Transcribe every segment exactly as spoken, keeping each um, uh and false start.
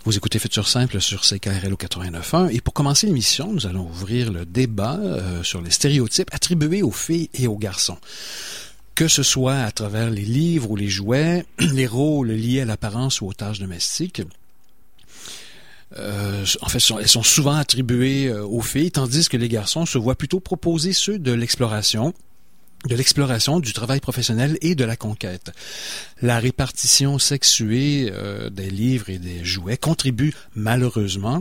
Vous écoutez Futur Simple sur C K R L O quatre-vingt-neuf point un et pour commencer l'émission, nous allons ouvrir le débat euh, sur les stéréotypes attribués aux filles et aux garçons. Que ce soit à travers les livres ou les jouets, les rôles liés à l'apparence ou aux tâches domestiques, euh, en fait, sont, elles sont souvent attribuées euh, aux filles, tandis que les garçons se voient plutôt proposer ceux de l'exploration, de l'exploration, du travail professionnel et de la conquête. La répartition sexuée euh, des livres et des jouets contribue malheureusement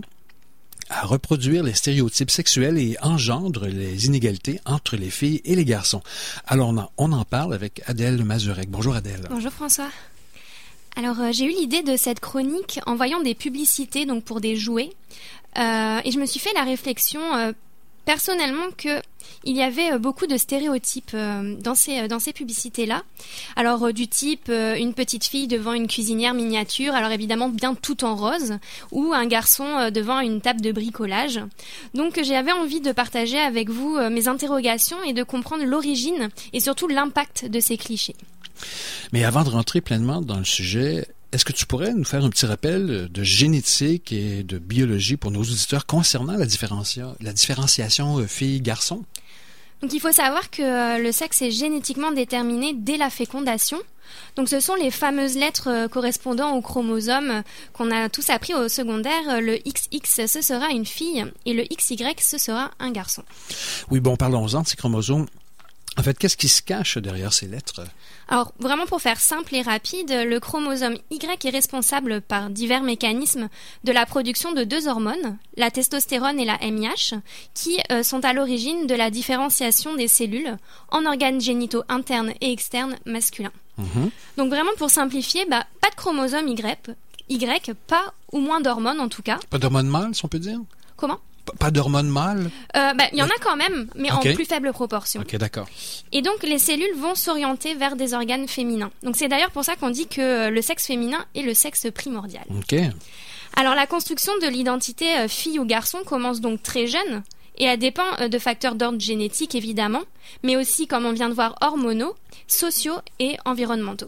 à reproduire les stéréotypes sexuels et engendre les inégalités entre les filles et les garçons. Alors on en, on en parle avec Adèle Mazurek. Bonjour Adèle. Bonjour François. Alors euh, j'ai eu l'idée de cette chronique en voyant des publicités donc pour des jouets euh, et je me suis fait la réflexion euh, personnellement que il y avait beaucoup de stéréotypes euh, dans ces dans ces publicités-là. Alors euh, du type euh, une petite fille devant une cuisinière miniature, alors évidemment bien tout en rose, ou un garçon euh, devant une table de bricolage. Donc j'avais envie de partager avec vous euh, mes interrogations et de comprendre l'origine et surtout l'impact de ces clichés. Mais avant de rentrer pleinement dans le sujet, est-ce que tu pourrais nous faire un petit rappel de génétique et de biologie pour nos auditeurs concernant la, différencia- la différenciation filles-garçons? Donc il faut savoir que le sexe est génétiquement déterminé dès la fécondation. Donc ce sont les fameuses lettres correspondant aux chromosomes qu'on a tous appris au secondaire. Le X X, ce sera une fille et le X Y, ce sera un garçon. Oui, bon, parlons-en de ces chromosomes. En fait, qu'est-ce qui se cache derrière ces lettres? Alors, vraiment pour faire simple et rapide, le chromosome Y est responsable par divers mécanismes de la production de deux hormones, la testostérone et la M I H, qui euh, sont à l'origine de la différenciation des cellules en organes génitaux internes et externes masculins. Mmh. Donc vraiment pour simplifier, bah, pas de chromosome Y, Y, pas ou moins d'hormones en tout cas. Pas d'hormones mâles, si on peut dire? Comment? Pas d'hormones mâles? Euh, bah, il y en a quand même, mais okay. En plus faible proportion. Ok, d'accord. Et donc, les cellules vont s'orienter vers des organes féminins. Donc, c'est d'ailleurs pour ça qu'on dit que le sexe féminin est le sexe primordial. Ok. Alors, la construction de l'identité euh, fille ou garçon commence donc très jeune, et elle dépend euh, de facteurs d'ordre génétique, évidemment, mais aussi, comme on vient de voir, hormonaux, sociaux et environnementaux.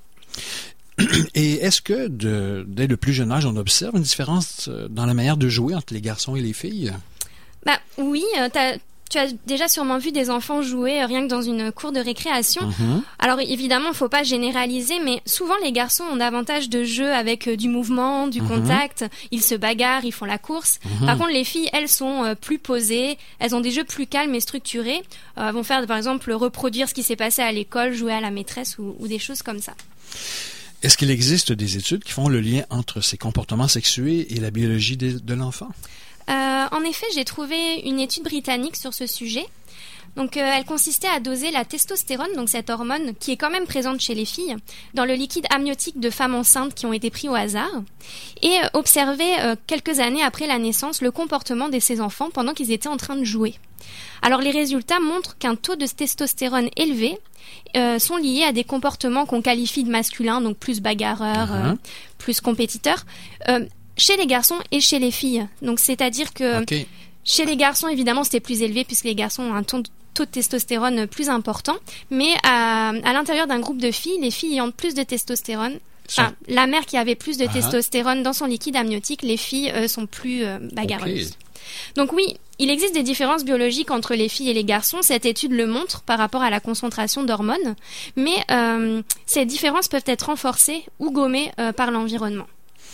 Et est-ce que, de, dès le plus jeune âge, on observe une différence dans la manière de jouer entre les garçons et les filles? Bah oui, euh, t'as, tu as déjà sûrement vu des enfants jouer euh, rien que dans une cour de récréation. Mmh. Alors évidemment, il ne faut pas généraliser, mais souvent les garçons ont davantage de jeux avec euh, du mouvement, du mmh. contact. Ils se bagarrent, ils font la course. Mmh. Par contre, les filles, elles sont euh, plus posées. Elles ont des jeux plus calmes et structurés. Euh, elles vont faire, par exemple, reproduire ce qui s'est passé à l'école, jouer à la maîtresse ou, ou des choses comme ça. Est-ce qu'il existe des études qui font le lien entre ces comportements sexués et la biologie de, de l'enfant? Euh, en effet, j'ai trouvé une étude britannique sur ce sujet. Donc, euh, elle consistait à doser la testostérone, donc cette hormone qui est quand même présente chez les filles, dans le liquide amniotique de femmes enceintes qui ont été pris au hasard, et euh, observer euh, quelques années après la naissance le comportement de ces enfants pendant qu'ils étaient en train de jouer. Alors, les résultats montrent qu'un taux de testostérone élevé euh, sont liés à des comportements qu'on qualifie de masculins, donc plus bagarreurs, uh-huh. euh, plus compétiteurs. Euh, Chez les garçons et chez les filles. Donc, c'est-à-dire que okay. Chez les garçons, évidemment, c'était plus élevé puisque les garçons ont un taux de, taux de testostérone plus important. Mais à, à l'intérieur d'un groupe de filles, les filles ayant plus de testostérone, enfin, la mère qui avait plus de uh-huh. testostérone dans son liquide amniotique, les filles euh, sont plus euh, bagarreuses. Okay. Donc oui, il existe des différences biologiques entre les filles et les garçons. Cette étude le montre par rapport à la concentration d'hormones. Mais euh, ces différences peuvent être renforcées ou gommées euh, par l'environnement.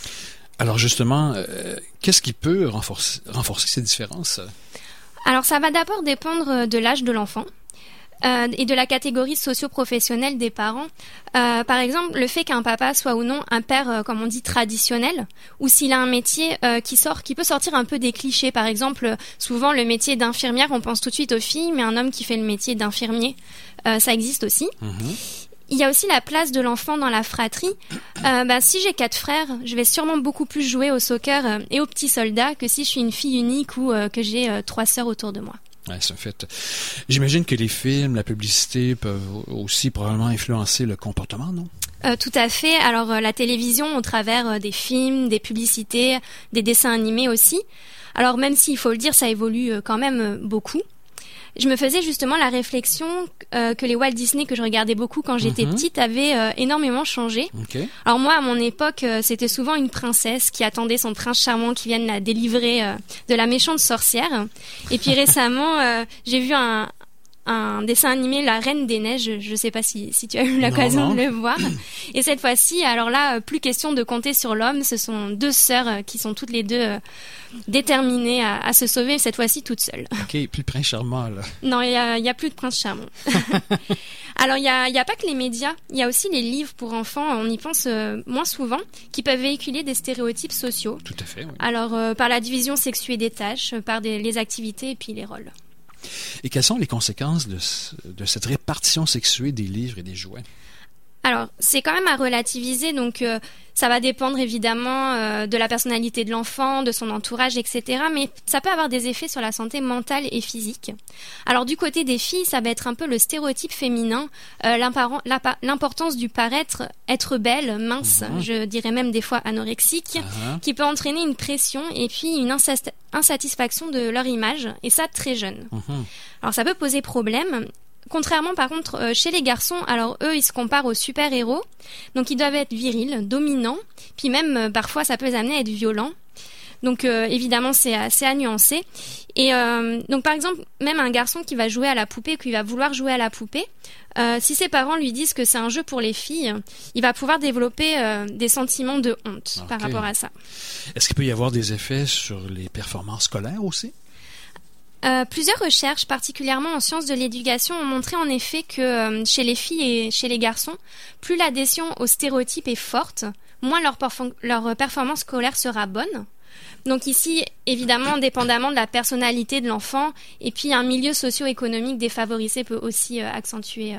Alors justement, euh, qu'est-ce qui peut renforcer, renforcer ces différences? Alors ça va d'abord dépendre de l'âge de l'enfant euh, et de la catégorie socio-professionnelle des parents. Euh, par exemple, le fait qu'un papa soit ou non un père, euh, comme on dit, traditionnel, ou s'il a un métier euh, qui sort, qui peut sortir un peu des clichés. Par exemple, souvent le métier d'infirmière, on pense tout de suite aux filles, mais un homme qui fait le métier d'infirmier, euh, ça existe aussi. Mmh. Il y a aussi la place de l'enfant dans la fratrie. Euh, bah, si j'ai quatre frères, je vais sûrement beaucoup plus jouer au soccer euh, et aux petits soldats que si je suis une fille unique ou euh, que j'ai euh, trois sœurs autour de moi. Ouais, c'est un fait. J'imagine que les films, la publicité peuvent aussi probablement influencer le comportement, non? Euh, tout à fait. Alors euh, la télévision, au travers euh, des films, des publicités, des dessins animés aussi. Alors même s'il faut le dire, ça évolue euh, quand même euh, beaucoup. je me faisais justement la réflexion euh, que les Walt Disney que je regardais beaucoup quand j'étais mm-hmm. petite avaient euh, énormément changé. Okay. Alors moi, à mon époque, euh, c'était souvent une princesse qui attendait son prince charmant qui vienne la délivrer euh, de la méchante sorcière. Et puis récemment, euh, j'ai vu un un dessin animé, La Reine des Neiges. Je ne sais pas si, si tu as eu l'occasion non, non. de le voir. Et cette fois-ci, alors là, plus question de compter sur l'homme. Ce sont deux sœurs qui sont toutes les deux euh, déterminées à, à se sauver, cette fois-ci toutes seules. OK, plus de prince charmant, là. Non, il n'y a, y a plus de prince charmant. Alors, il n'y a, y a pas que les médias. Il y a aussi les livres pour enfants, on y pense euh, moins souvent, qui peuvent véhiculer des stéréotypes sociaux. Tout à fait, oui. Alors, euh, par la division sexuée des tâches, par des, les activités et puis les rôles. Et quelles sont les conséquences de, de cette répartition sexuée des livres et des jouets? Alors, c'est quand même à relativiser, donc euh, ça va dépendre évidemment euh, de la personnalité de l'enfant, de son entourage, et cetera. Mais ça peut avoir des effets sur la santé mentale et physique. Alors, du côté des filles, ça va être un peu le stéréotype féminin, euh, l'importance du paraître, être belle, mince, mmh. je dirais même des fois anorexique, mmh. qui peut entraîner une pression et puis une insast- insatisfaction de leur image, et ça très jeune. Mmh. Alors, ça peut poser problème. Contrairement par contre euh, chez les garçons, alors eux ils se comparent aux super-héros, donc ils doivent être virils, dominants, puis même euh, parfois ça peut les amener à être violents. Donc euh, évidemment c'est assez à nuancer. Et euh, donc par exemple même un garçon qui va jouer à la poupée, qui va vouloir jouer à la poupée, euh, si ses parents lui disent que c'est un jeu pour les filles, il va pouvoir développer euh, des sentiments de honte okay. par rapport à ça. Est-ce qu'il peut y avoir des effets sur les performances scolaires aussi? Euh, plusieurs recherches, particulièrement en sciences de l'éducation, ont montré en effet que euh, chez les filles et chez les garçons, plus l'adhésion aux stéréotypes est forte, moins leur, perfor- leur performance scolaire sera bonne. Donc ici, évidemment, dépendamment de la personnalité de l'enfant, et puis un milieu socio-économique défavorisé peut aussi euh, accentuer euh,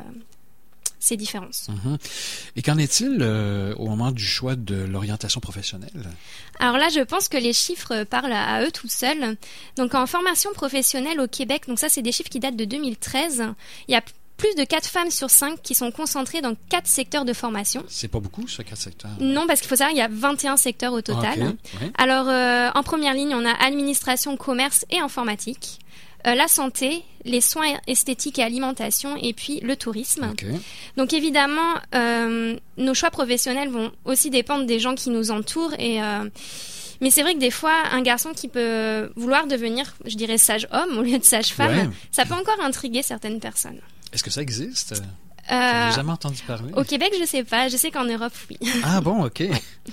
ces différences. Mmh. Et qu'en est-il euh, au moment du choix de l'orientation professionnelle? Alors là, je pense que les chiffres parlent à eux tout seuls. Donc en formation professionnelle au Québec, donc ça c'est des chiffres qui datent de deux mille treize, il y a plus de quatre femmes sur cinq qui sont concentrées dans quatre secteurs de formation. C'est pas beaucoup, ça, quatre secteurs? Non, parce qu'il faut savoir, il y a vingt et un secteurs au total. Okay, oui. Alors, euh, en première ligne, on a administration, commerce et informatique. Euh, la santé, les soins esthétiques et alimentation, et puis le tourisme. Okay. Donc évidemment, euh, nos choix professionnels vont aussi dépendre des gens qui nous entourent. Et, euh, mais c'est vrai que des fois, un garçon qui peut vouloir devenir, je dirais, sage-homme au lieu de sage-femme, ouais. ça peut encore intriguer certaines personnes. Est-ce que ça existe? Euh, J'en ai jamais entendu parler. Au Québec, je sais pas. Je sais qu'en Europe, oui. Ah bon, OK.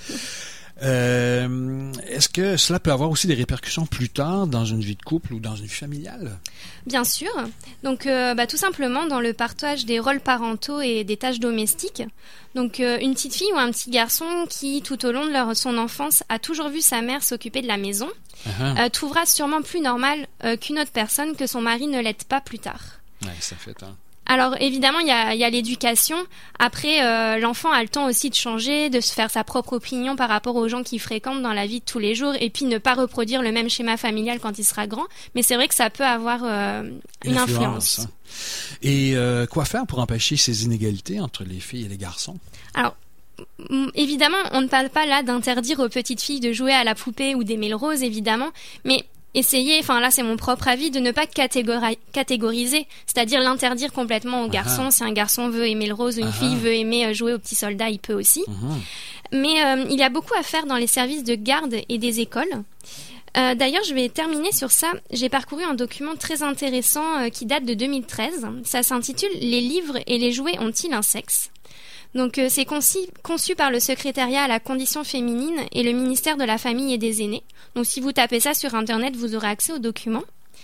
Euh, est-ce que cela peut avoir aussi des répercussions plus tard dans une vie de couple ou dans une vie familiale? Bien sûr. Donc, euh, bah, tout simplement dans le partage des rôles parentaux et des tâches domestiques. Donc, euh, une petite fille ou un petit garçon qui, tout au long de leur, son enfance, a toujours vu sa mère s'occuper de la maison, uh-huh. euh, trouvera sûrement plus normal euh, qu'une autre personne que son mari ne l'aide pas plus tard. Ouais, ça fait hein. Alors évidemment, il y a, il y a l'éducation. Après, euh, l'enfant a le temps aussi de changer, de se faire sa propre opinion par rapport aux gens qu'il fréquente dans la vie de tous les jours, et puis ne pas reproduire le même schéma familial quand il sera grand. Mais c'est vrai que ça peut avoir euh, une, une influence. influence. Hein. Et euh, quoi faire pour empêcher ces inégalités entre les filles et les garçons? Alors, évidemment, on ne parle pas là d'interdire aux petites filles de jouer à la poupée ou d'aimer le rose, évidemment, mais essayer, enfin là c'est mon propre avis, de ne pas catégori- catégoriser, c'est-à-dire l'interdire complètement aux garçons. Uh-huh. Si un garçon veut aimer le rose ou une uh-huh. fille veut aimer jouer au petit soldat, il peut aussi. Uh-huh. Mais euh, il y a beaucoup à faire dans les services de garde et des écoles. Euh, d'ailleurs, je vais terminer sur ça. J'ai parcouru un document très intéressant euh, qui date de deux mille treize. Ça s'intitule « Les livres et les jouets ont-ils un sexe ?» Donc euh, c'est conçu, conçu par le secrétariat à la condition féminine et le ministère de la Famille et des Aînés. Donc si vous tapez ça sur Internet, vous aurez accès au document.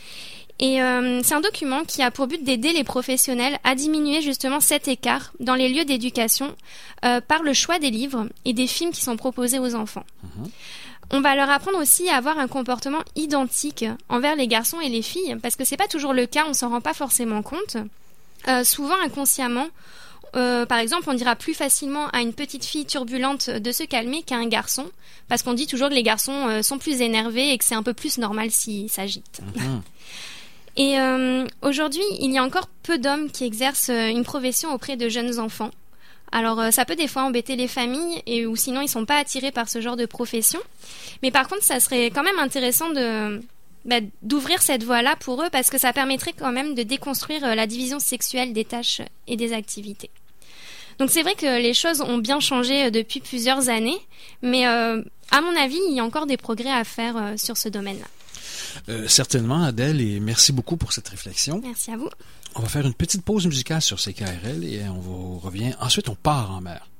Et euh, c'est un document qui a pour but d'aider les professionnels à diminuer justement cet écart dans les lieux d'éducation euh, par le choix des livres et des films qui sont proposés aux enfants. Mmh. On va leur apprendre aussi à avoir un comportement identique envers les garçons et les filles, parce que c'est pas toujours le cas, on s'en rend pas forcément compte. Euh, souvent inconsciemment, Euh, par exemple, on dira plus facilement à une petite fille turbulente de se calmer qu'à un garçon, parce qu'on dit toujours que les garçons euh, sont plus énervés et que c'est un peu plus normal s'ils s'agitent. Mmh. Et euh, aujourd'hui, il y a encore peu d'hommes qui exercent une profession auprès de jeunes enfants. Alors, euh, ça peut des fois embêter les familles, et, ou sinon ils sont pas attirés par ce genre de profession. Mais par contre, ça serait quand même intéressant de... bah, d'ouvrir cette voie-là pour eux, parce que ça permettrait quand même de déconstruire euh, la division sexuelle des tâches et des activités. Donc c'est vrai que les choses ont bien changé depuis plusieurs années, mais euh, à mon avis, il y a encore des progrès à faire euh, sur ce domaine-là. Euh, certainement, Adèle, et merci beaucoup pour cette réflexion. Merci à vous. On va faire une petite pause musicale sur C K R L et on vous revient. Ensuite, on part en mer.